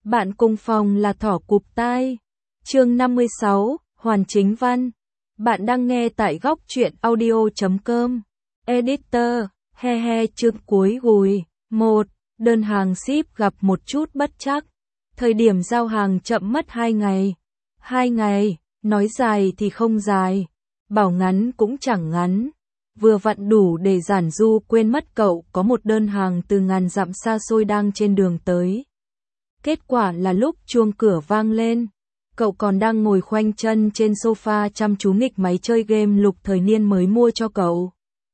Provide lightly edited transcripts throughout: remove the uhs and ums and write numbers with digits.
Bạn cùng phòng là thỏ cụp tai. Chương 56, Hoàn Chính Văn. Bạn đang nghe tại góc truyện audio.com. Editor, chương cuối gùi. 1. Đơn hàng ship gặp một chút bất trắc. Thời điểm giao hàng chậm mất 2 ngày. 2 ngày, nói dài thì không dài, bảo ngắn cũng chẳng ngắn. Vừa vặn đủ để Giản Du quên mất cậu có một đơn hàng từ ngàn dặm xa xôi đang trên đường tới. Kết quả là lúc chuông cửa vang lên, cậu còn đang ngồi khoanh chân trên sofa chăm chú nghịch máy chơi game Lục Thời Niên mới mua cho cậu.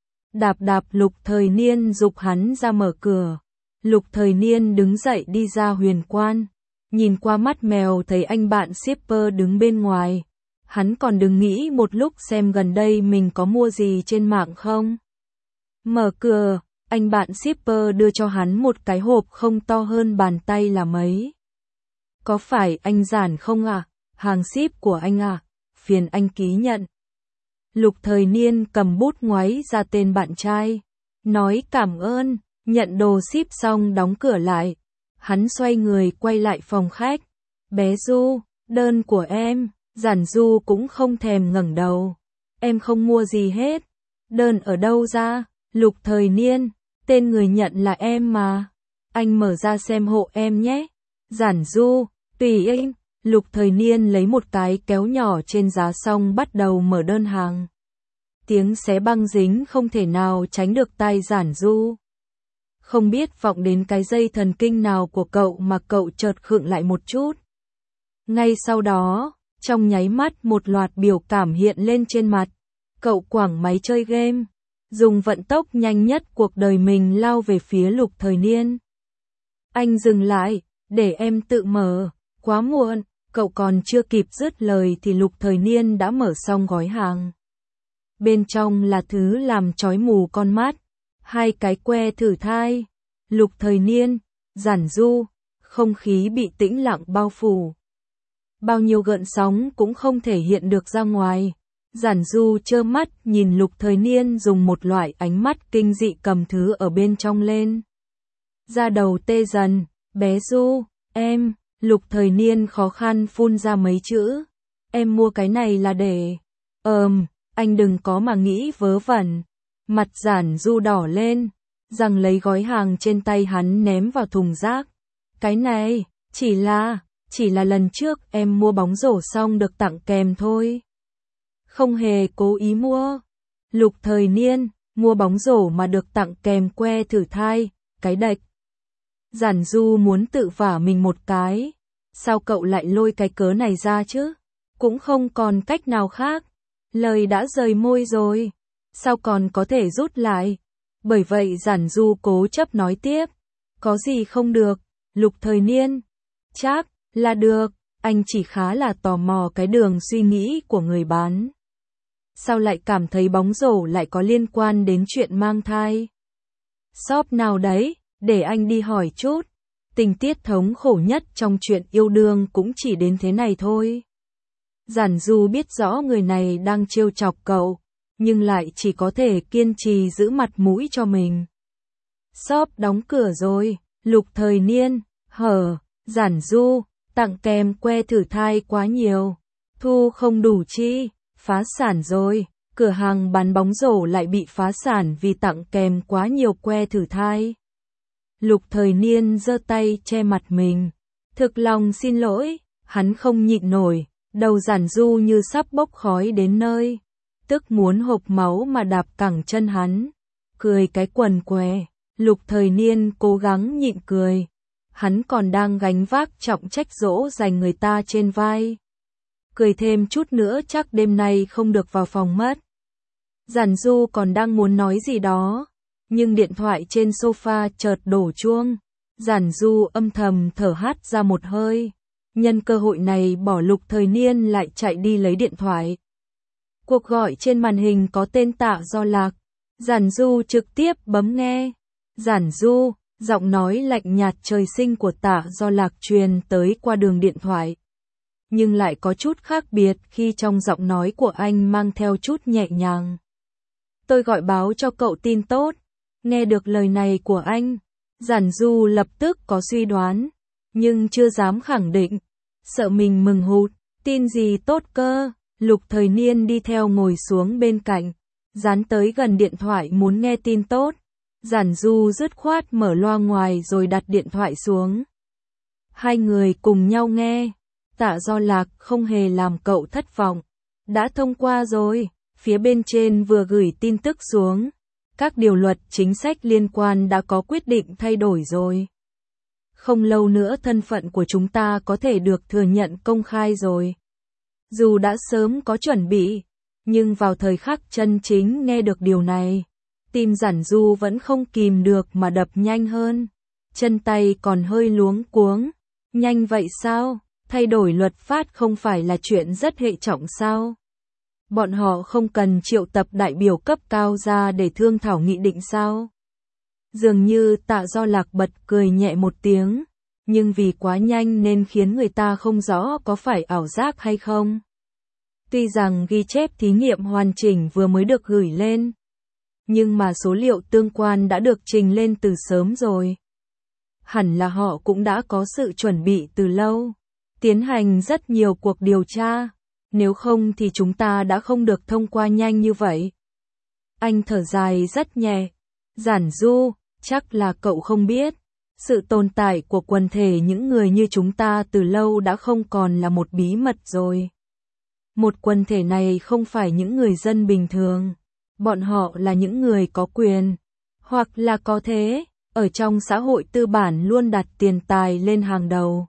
Đạp Lục Thời Niên giục hắn ra mở cửa. Lục Thời Niên đứng dậy đi ra huyền quan, nhìn qua mắt mèo thấy anh bạn shipper đứng bên ngoài. Hắn còn đứng nghĩ một lúc xem gần đây mình có mua gì trên mạng không. Mở cửa, anh bạn shipper đưa cho hắn một cái hộp không to hơn bàn tay là mấy. Có phải anh Giản không ạ? Hàng ship của anh ạ, phiền anh ký nhận. Lục Thời Niên cầm bút ngoáy ra tên bạn trai, nói cảm ơn, nhận đồ ship xong đóng cửa lại. Hắn xoay người quay lại phòng khách. Bé Du, đơn của em. Giản Du cũng không thèm ngẩng đầu. Em không mua gì hết. Đơn ở đâu ra? Lục Thời Niên, tên người nhận là em mà. Anh mở ra xem hộ em nhé. Giản Du, tùy anh. Lục Thời Niên lấy một cái kéo nhỏ trên giá xong bắt đầu mở đơn hàng. Tiếng xé băng dính không thể nào tránh được tai Giản Du. Không biết vọng đến cái dây thần kinh nào của cậu mà cậu chợt khựng lại một chút. Ngay sau đó, trong nháy mắt một loạt biểu cảm hiện lên trên mặt. Cậu quẳng máy chơi game, dùng vận tốc nhanh nhất cuộc đời mình lao về phía Lục Thời Niên. Anh dừng lại, để em tự mở. Quá muộn, cậu còn chưa kịp dứt lời thì Lục Thời Niên đã mở xong gói hàng. Bên trong là thứ làm chói mù con mắt. 2 cái que thử thai. Lục Thời Niên, Giản Du, không khí bị tĩnh lặng bao phủ. Bao nhiêu gợn sóng cũng không thể hiện được ra ngoài. Giản Du trơ mắt nhìn Lục Thời Niên dùng một loại ánh mắt kinh dị cầm thứ ở bên trong lên. Da đầu tê dần, bé Du, em, Lục Thời Niên khó khăn phun ra mấy chữ. Em mua cái này là để... anh đừng có mà nghĩ vớ vẩn. Mặt Giản Du đỏ lên, rằng lấy gói hàng trên tay hắn ném vào thùng rác. Cái này, chỉ là lần trước em mua bóng rổ xong được tặng kèm thôi. Không hề cố ý mua. Lục Thời Niên, mua bóng rổ mà được tặng kèm que thử thai, cái đạch. Giản Du muốn tự vả mình một cái. Sao cậu lại lôi cái cớ này ra chứ? Cũng không còn cách nào khác. Lời đã rời môi rồi. Sao còn có thể rút lại? Bởi vậy Giản Du cố chấp nói tiếp. Có gì không được? Lục Thời Niên. Chắc là được, anh chỉ khá là tò mò cái đường suy nghĩ của người bán. Sao lại cảm thấy bóng rổ lại có liên quan đến chuyện mang thai? Shop nào đấy, để anh đi hỏi chút. Tình tiết thống khổ nhất trong chuyện yêu đương cũng chỉ đến thế này thôi. Giản Du biết rõ người này đang trêu chọc cậu, nhưng lại chỉ có thể kiên trì giữ mặt mũi cho mình. Shop đóng cửa rồi, Lục Thời Niên, Giản Du, tặng kèm que thử thai quá nhiều. Thu không đủ chi, phá sản rồi, cửa hàng bán bóng rổ lại bị phá sản vì tặng kèm quá nhiều que thử thai. Lục Thời Niên giơ tay che mặt mình. Thực lòng xin lỗi, hắn không nhịn nổi, đầu Giản Du như sắp bốc khói đến nơi. Tức muốn hộc máu mà đạp cẳng chân hắn. Cười cái quần què, Lục Thời Niên cố gắng nhịn cười. Hắn còn đang gánh vác trọng trách dỗ dành người ta trên vai. Cười thêm chút nữa chắc đêm nay không được vào phòng mất. Giản Du còn đang muốn nói gì đó, nhưng điện thoại trên sofa chợt đổ chuông. Giản Du âm thầm thở hắt ra một hơi. Nhân cơ hội này bỏ Lục Thời Niên lại chạy đi lấy điện thoại. Cuộc gọi trên màn hình có tên Tạ Do Lạc. Giản Du trực tiếp bấm nghe. Giản Du, giọng nói lạnh nhạt trời sinh của Tạ Do Lạc truyền tới qua đường điện thoại. Nhưng lại có chút khác biệt khi trong giọng nói của anh mang theo chút nhẹ nhàng. Tôi gọi báo cho cậu tin tốt. Nghe được lời này của anh, Giản Du lập tức có suy đoán. nhưng chưa dám khẳng định, sợ mình mừng hụt. Tin gì tốt cơ? Lục Thời Niên đi theo ngồi xuống bên cạnh, dán tới gần điện thoại muốn nghe tin tốt. Giản Du dứt khoát mở loa ngoài rồi đặt điện thoại xuống. Hai người cùng nhau nghe. Tạ Do Lạc không hề làm cậu thất vọng. Đã thông qua rồi, phía bên trên vừa gửi tin tức xuống. Các điều luật chính sách liên quan đã có quyết định thay đổi rồi. Không lâu nữa thân phận của chúng ta có thể được thừa nhận công khai rồi. Dù đã sớm có chuẩn bị, nhưng vào thời khắc chân chính nghe được điều này, tim Giản Du vẫn không kìm được mà đập nhanh hơn. Chân tay còn hơi luống cuống. Nhanh vậy sao? Thay đổi luật pháp không phải là chuyện rất hệ trọng sao? Bọn họ không cần triệu tập đại biểu cấp cao ra để thương thảo nghị định sao? Dường như Tạ Do Lạc bật cười nhẹ một tiếng, nhưng vì quá nhanh nên khiến người ta không rõ có phải ảo giác hay không. Tuy rằng ghi chép thí nghiệm hoàn chỉnh vừa mới được gửi lên, nhưng mà số liệu tương quan đã được trình lên từ sớm rồi. Hẳn là họ cũng đã có sự chuẩn bị từ lâu, tiến hành rất nhiều cuộc điều tra, nếu không thì chúng ta đã không được thông qua nhanh như vậy. Anh thở dài rất nhẹ. Giản Du, chắc là cậu không biết, sự tồn tại của quần thể những người như chúng ta từ lâu đã không còn là một bí mật rồi. Một quần thể này không phải những người dân bình thường, bọn họ là những người có quyền, hoặc là có thế, ở trong xã hội tư bản luôn đặt tiền tài lên hàng đầu.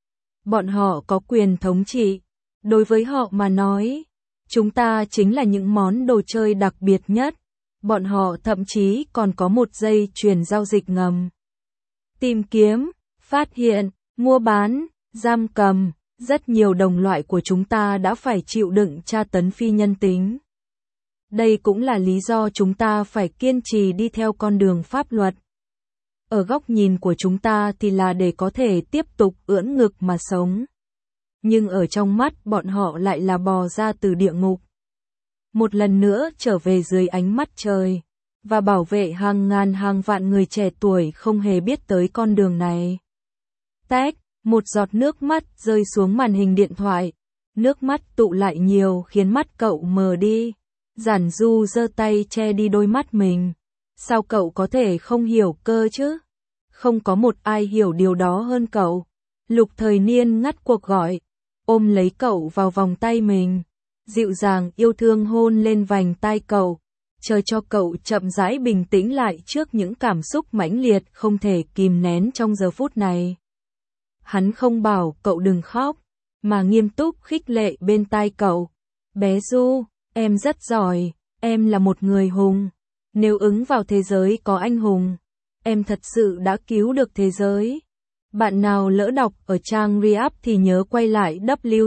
Bọn họ có quyền thống trị, đối với họ mà nói, chúng ta chính là những món đồ chơi đặc biệt nhất, bọn họ thậm chí còn có một dây chuyền giao dịch ngầm. Tìm kiếm, phát hiện, mua bán, giam cầm, rất nhiều đồng loại của chúng ta đã phải chịu đựng tra tấn phi nhân tính. Đây cũng là lý do chúng ta phải kiên trì đi theo con đường pháp luật. Ở góc nhìn của chúng ta thì là để có thể tiếp tục ưỡn ngực mà sống. Nhưng ở trong mắt bọn họ lại là bò ra từ địa ngục. Một lần nữa trở về dưới ánh mắt trời, và bảo vệ hàng ngàn hàng vạn người trẻ tuổi không hề biết tới con đường này. Tách, một giọt nước mắt rơi xuống màn hình điện thoại. Nước mắt tụ lại nhiều khiến mắt cậu mờ đi. Giản Du giơ tay che đi đôi mắt mình. Sao cậu có thể không hiểu cơ chứ? Không có một ai hiểu điều đó hơn cậu. Lục Thời Niên ngắt cuộc gọi, ôm lấy cậu vào vòng tay mình, dịu dàng yêu thương hôn lên vành tai cậu, chờ cho cậu chậm rãi bình tĩnh lại trước những cảm xúc mãnh liệt không thể kìm nén trong giờ phút này. Hắn không bảo cậu đừng khóc, mà nghiêm túc khích lệ bên tai cậu. Bé Du, em rất giỏi, em là một người hùng. Nếu ứng vào thế giới có anh hùng, em thật sự đã cứu được thế giới. Bạn nào lỡ đọc ở trang Recap thì nhớ quay lại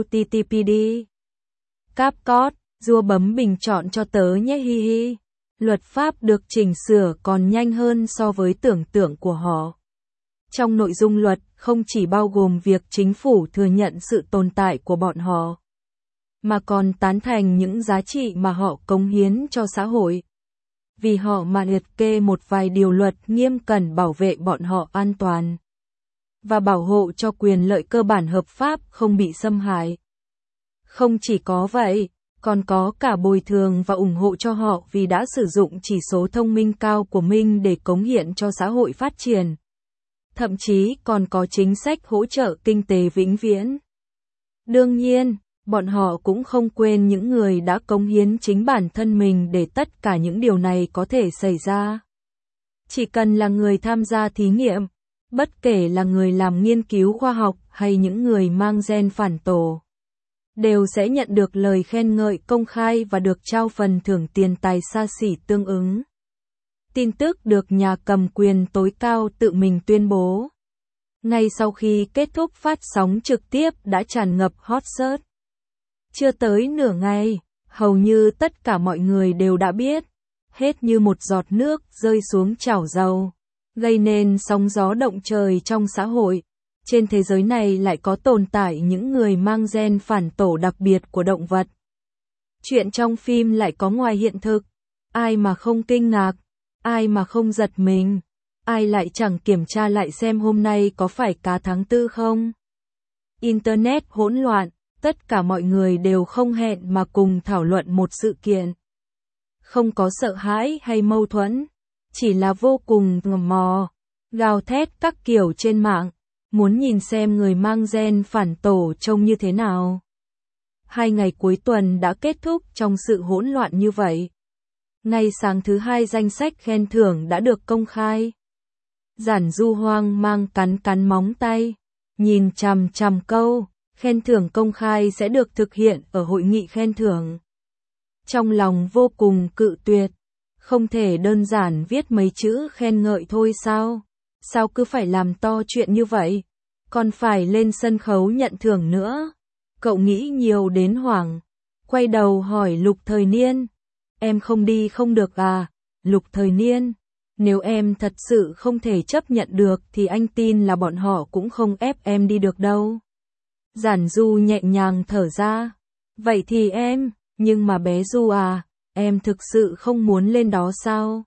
WTTPD. Capcom, rua bấm bình chọn cho tớ nhé hi hi. Luật pháp được chỉnh sửa còn nhanh hơn so với tưởng tượng của họ. Trong nội dung luật không chỉ bao gồm việc chính phủ thừa nhận sự tồn tại của bọn họ, mà còn tán thành những giá trị mà họ cống hiến cho xã hội. Vì họ mà liệt kê một vài điều luật nghiêm cẩn bảo vệ bọn họ an toàn và bảo hộ cho quyền lợi cơ bản hợp pháp không bị xâm hại. Không chỉ có vậy, còn có cả bồi thường và ủng hộ cho họ vì đã sử dụng chỉ số thông minh cao của mình để cống hiến cho xã hội phát triển. Thậm chí còn có chính sách hỗ trợ kinh tế vĩnh viễn. Đương nhiên, bọn họ cũng không quên những người đã cống hiến chính bản thân mình để tất cả những điều này có thể xảy ra. Chỉ cần là người tham gia thí nghiệm, bất kể là người làm nghiên cứu khoa học hay những người mang gen phản tổ, đều sẽ nhận được lời khen ngợi công khai và được trao phần thưởng tiền tài xa xỉ tương ứng. Tin tức được nhà cầm quyền tối cao tự mình tuyên bố. Ngay sau khi kết thúc phát sóng trực tiếp đã tràn ngập hot search. Chưa tới nửa ngày, hầu như tất cả mọi người đều đã biết. Hết như một giọt nước rơi xuống chảo dầu, gây nên sóng gió động trời trong xã hội. Trên thế giới này lại có tồn tại những người mang gen phản tổ đặc biệt của động vật. Chuyện trong phim lại có ngoài hiện thực. Ai mà không kinh ngạc, ai mà không giật mình, ai lại chẳng kiểm tra lại xem hôm nay có phải cá tháng 4 không? Internet hỗn loạn, tất cả mọi người đều không hẹn mà cùng thảo luận một sự kiện. Không có sợ hãi hay mâu thuẫn, chỉ là vô cùng tò mò, gào thét các kiểu trên mạng, muốn nhìn xem người mang gen phản tổ trông như thế nào. 2 ngày cuối tuần đã kết thúc trong sự hỗn loạn như vậy. Ngày sáng thứ 2 danh sách khen thưởng đã được công khai. Giản Du hoang mang cắn móng tay, nhìn chằm chằm câu, khen thưởng công khai sẽ được thực hiện ở hội nghị khen thưởng. Trong lòng vô cùng cự tuyệt, không thể đơn giản viết mấy chữ khen ngợi thôi sao? Sao cứ phải làm to chuyện như vậy? Còn phải lên sân khấu nhận thưởng nữa. Cậu nghĩ nhiều đến hoảng, quay đầu hỏi Lục Thời Niên. Em không đi không được à? Lục Thời Niên, nếu em thật sự không thể chấp nhận được thì anh tin là bọn họ cũng không ép em đi được đâu. Giản Du nhẹ nhàng thở ra. Vậy thì em, nhưng mà bé Du à, em thực sự không muốn lên đó sao?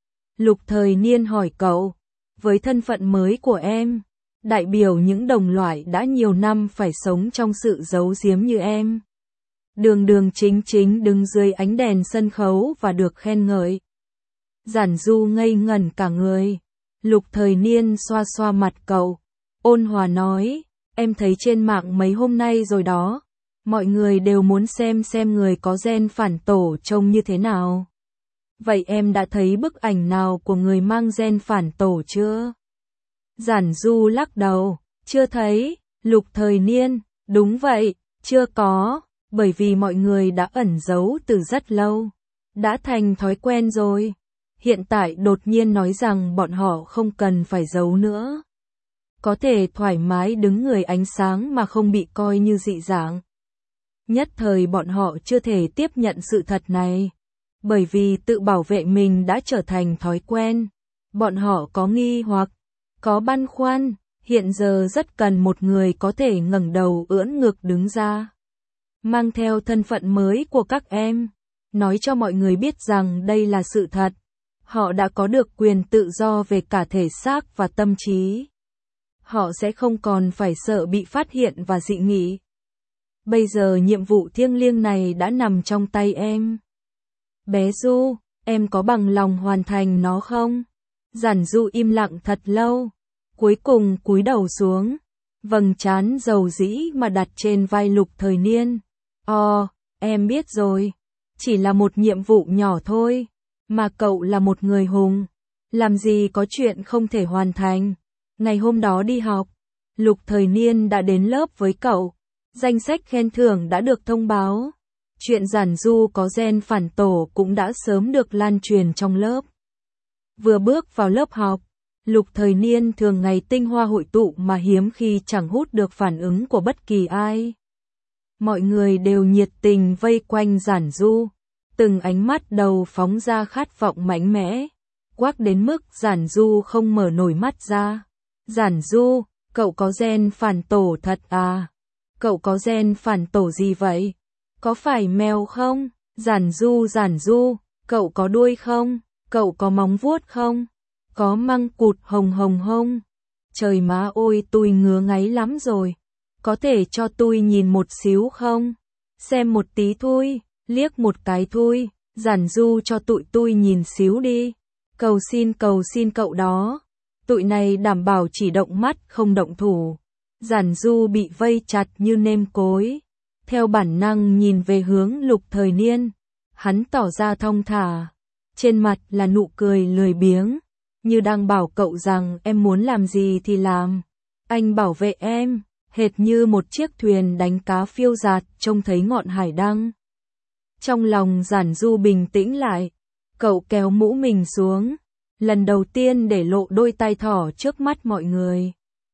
Lục Thời Niên hỏi cậu, với thân phận mới của em, đại biểu những đồng loại đã nhiều năm phải sống trong sự giấu giếm như em. Đường chính đứng dưới ánh đèn sân khấu và được khen ngợi. Giản Du ngây ngẩn cả người. Lục Thời Niên xoa xoa mặt cậu, ôn hòa nói, em thấy trên mạng mấy hôm nay rồi đó, mọi người đều muốn xem người có gen phản tổ trông như thế nào. Vậy em đã thấy bức ảnh nào của người mang gen phản tổ chưa? Giản Du lắc đầu, chưa thấy. Lục Thời Niên, đúng vậy, chưa có, bởi vì mọi người đã ẩn giấu từ rất lâu, đã thành thói quen rồi. Hiện tại đột nhiên nói rằng bọn họ không cần phải giấu nữa. Có thể thoải mái đứng người ánh sáng mà không bị coi như dị dạng. Nhất thời bọn họ chưa thể tiếp nhận sự thật này, bởi vì tự bảo vệ mình đã trở thành thói quen. Bọn họ có nghi hoặc, có băn khoăn, hiện giờ rất cần một người có thể ngẩng đầu ưỡn ngực đứng ra. Mang theo thân phận mới của các em, nói cho mọi người biết rằng đây là sự thật. Họ đã có được quyền tự do về cả thể xác và tâm trí. Họ sẽ không còn phải sợ bị phát hiện và dị nghị. Bây giờ nhiệm vụ thiêng liêng này đã nằm trong tay em. Bé Du, em có bằng lòng hoàn thành nó không? Giản Du im lặng thật lâu, cuối cùng cúi đầu xuống, vầng trán dầu dĩ mà đặt trên vai Lục Thời Niên. Em biết rồi, chỉ là một nhiệm vụ nhỏ thôi, mà cậu là một người hùng, làm gì có chuyện không thể hoàn thành. Ngày hôm đó đi học, Lục Thời Niên đã đến lớp với cậu, danh sách khen thưởng đã được thông báo. Chuyện Giản Du có gen phản tổ cũng đã sớm được lan truyền trong lớp. Vừa bước vào lớp học, Lục Thời Niên thường ngày tinh hoa hội tụ mà hiếm khi chẳng hút được phản ứng của bất kỳ ai. Mọi người đều nhiệt tình vây quanh Giản Du, từng ánh mắt đầu phóng ra khát vọng mạnh mẽ, quắc đến mức Giản Du không mở nổi mắt ra. Giản Du, cậu có gen phản tổ thật à? Cậu có gen phản tổ gì vậy? Có phải mèo không? Giản Du, cậu có đuôi không? Cậu có móng vuốt không? Có măng cụt hồng hồng không? Trời má ơi, tôi ngứa ngáy lắm rồi. Có thể cho tôi nhìn một xíu không? Xem một tí thôi, liếc một cái thôi. Giản Du cho tụi tôi nhìn xíu đi. Cầu xin cậu đó. Tụi này đảm bảo chỉ động mắt không động thủ. Giản Du bị vây chặt như nêm cối, theo bản năng nhìn về hướng Lục Thời Niên. Hắn tỏ ra thong thả, trên mặt là nụ cười lười biếng, như đang bảo cậu rằng em muốn làm gì thì làm. Anh bảo vệ em, hệt như một chiếc thuyền đánh cá phiêu dạt trông thấy ngọn hải đăng. Trong lòng Giản Du bình tĩnh lại, cậu kéo mũ mình xuống, lần đầu tiên để lộ đôi tai thỏ trước mắt mọi người.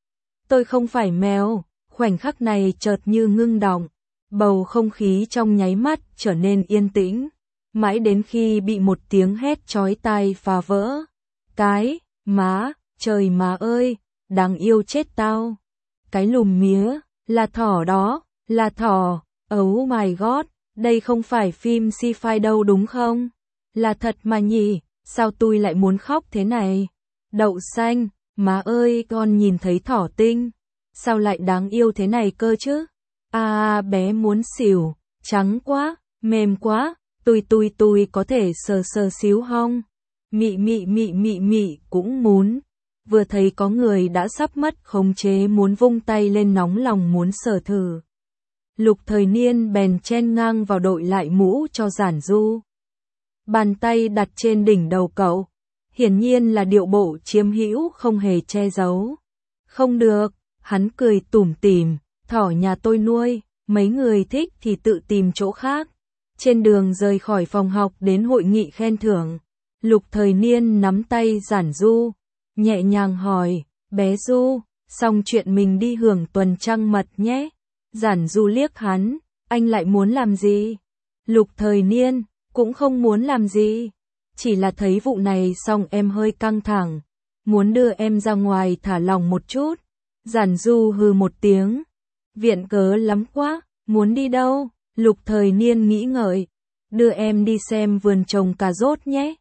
Tôi không phải mèo. Khoảnh khắc này chợt như ngưng đọng, bầu không khí trong nháy mắt trở nên yên tĩnh, mãi đến khi bị một tiếng hét chói tai phá vỡ. Cái, má, trời má ơi, đáng yêu chết tao. Cái lùm mía, là thỏ đó, là thỏ, oh my god, đây không phải phim sci-fi đâu đúng không? Là thật mà nhỉ, sao tôi lại muốn khóc thế này? Đậu xanh, má ơi con nhìn thấy thỏ tinh. Sao lại đáng yêu thế này cơ chứ? Bé muốn xỉu, trắng quá, mềm quá, tui có thể sờ sờ xíu hông? Mị cũng muốn. Vừa thấy có người đã sắp mất khống chế muốn vung tay lên nóng lòng muốn sờ thử. Lục Thời Niên bèn chen ngang vào đội lại mũ cho Giản Du. Bàn tay đặt trên đỉnh đầu cậu, hiển nhiên là điệu bộ chiếm hữu không hề che giấu. Không được, hắn cười tủm tỉm, thỏ nhà tôi nuôi, mấy người thích thì tự tìm chỗ khác. Trên đường rời khỏi phòng học đến hội nghị khen thưởng, Lục Thời Niên nắm tay Giản Du, nhẹ nhàng hỏi, bé Du, xong chuyện mình đi hưởng tuần trăng mật nhé. Giản Du liếc hắn, anh lại muốn làm gì? Lục Thời Niên, cũng không muốn làm gì. Chỉ là thấy vụ này xong em hơi căng thẳng, muốn đưa em ra ngoài thả lỏng một chút. Giản Du hừ một tiếng, viện cớ lắm quá, muốn đi đâu? Lục Thời Niên nghĩ ngợi, đưa em đi xem vườn trồng cà rốt nhé.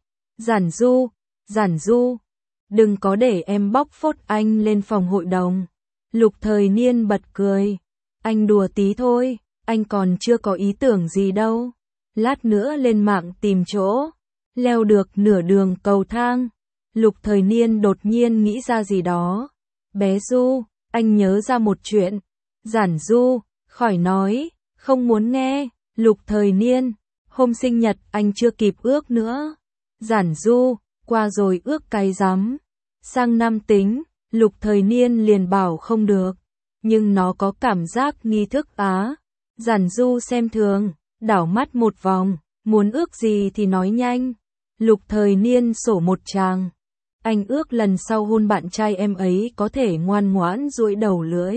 Giản Du, đừng có để em bóc phốt anh lên phòng hội đồng. Lục Thời Niên bật cười, anh đùa tí thôi, anh còn chưa có ý tưởng gì đâu. Lát nữa lên mạng tìm chỗ, leo được nửa đường cầu thang. Lục Thời Niên đột nhiên nghĩ ra gì đó. Bé Du, anh nhớ ra một chuyện. Giản Du, khỏi nói, không muốn nghe. Lục Thời Niên, hôm sinh nhật anh chưa kịp ước nữa. Giản Du, qua rồi ước cái rắm. Sang năm tính, Lục Thời Niên liền bảo không được. Nhưng nó có cảm giác nghi thức á. Giản Du xem thường, đảo mắt một vòng, muốn ước gì thì nói nhanh. Lục Thời Niên sổ một tràng. Anh ước lần sau hôn bạn trai em ấy có thể ngoan ngoãn duỗi đầu lưỡi.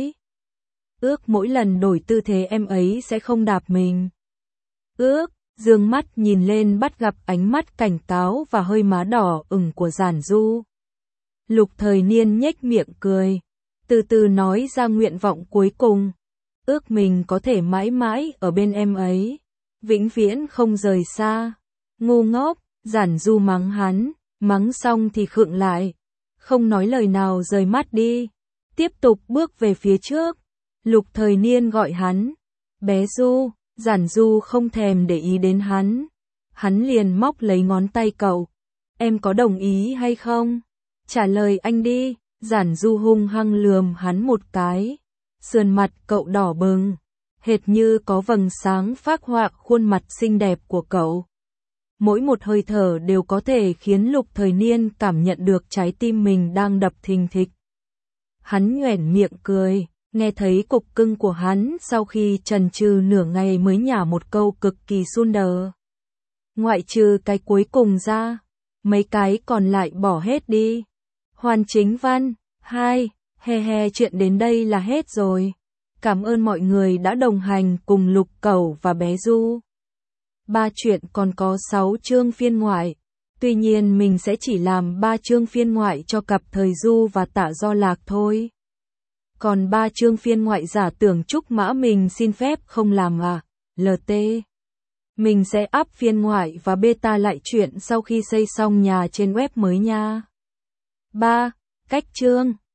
Ước mỗi lần đổi tư thế em ấy sẽ không đạp mình. Ước, dương mắt nhìn lên bắt gặp ánh mắt cảnh cáo và hơi má đỏ ửng của Giản Du. Lục Thời Niên nhếch miệng cười, từ từ nói ra nguyện vọng cuối cùng. Ước mình có thể mãi mãi ở bên em ấy, vĩnh viễn không rời xa. Ngu ngốc, Giản Du mắng hắn, mắng xong thì khựng lại, không nói lời nào rời mắt đi, tiếp tục bước về phía trước. Lục Thời Niên gọi hắn, bé Du. Giản Du không thèm để ý đến hắn, hắn liền móc lấy ngón tay cậu. Em có đồng ý hay không? Trả lời anh đi. Giản Du hung hăng lườm hắn một cái, sườn mặt cậu đỏ bừng, hệt như có vầng sáng phác họa khuôn mặt xinh đẹp của cậu. Mỗi một hơi thở đều có thể khiến Lục Thời Niên cảm nhận được trái tim mình đang đập thình thịch. Hắn nhoẻn miệng cười, nghe thấy cục cưng của hắn sau khi chần chừ nửa ngày mới nhả một câu cực kỳ suôn đờ. Ngoại trừ cái cuối cùng ra, mấy cái còn lại bỏ hết đi. Hoàn Chính Văn 2, chuyện đến đây là hết rồi. Cảm ơn mọi người đã đồng hành cùng Lục Cẩu và bé Du. 3 chuyện còn có 6 chương phiên ngoại. Tuy nhiên mình sẽ chỉ làm 3 chương phiên ngoại cho cặp Thời Du và Tạ Do Lạc thôi. Còn 3 chương phiên ngoại giả tưởng Trúc Mã mình xin phép không làm à. LT. Mình sẽ up phiên ngoại và beta lại chuyện sau khi xây xong nhà trên web mới nha. 3. Cách chương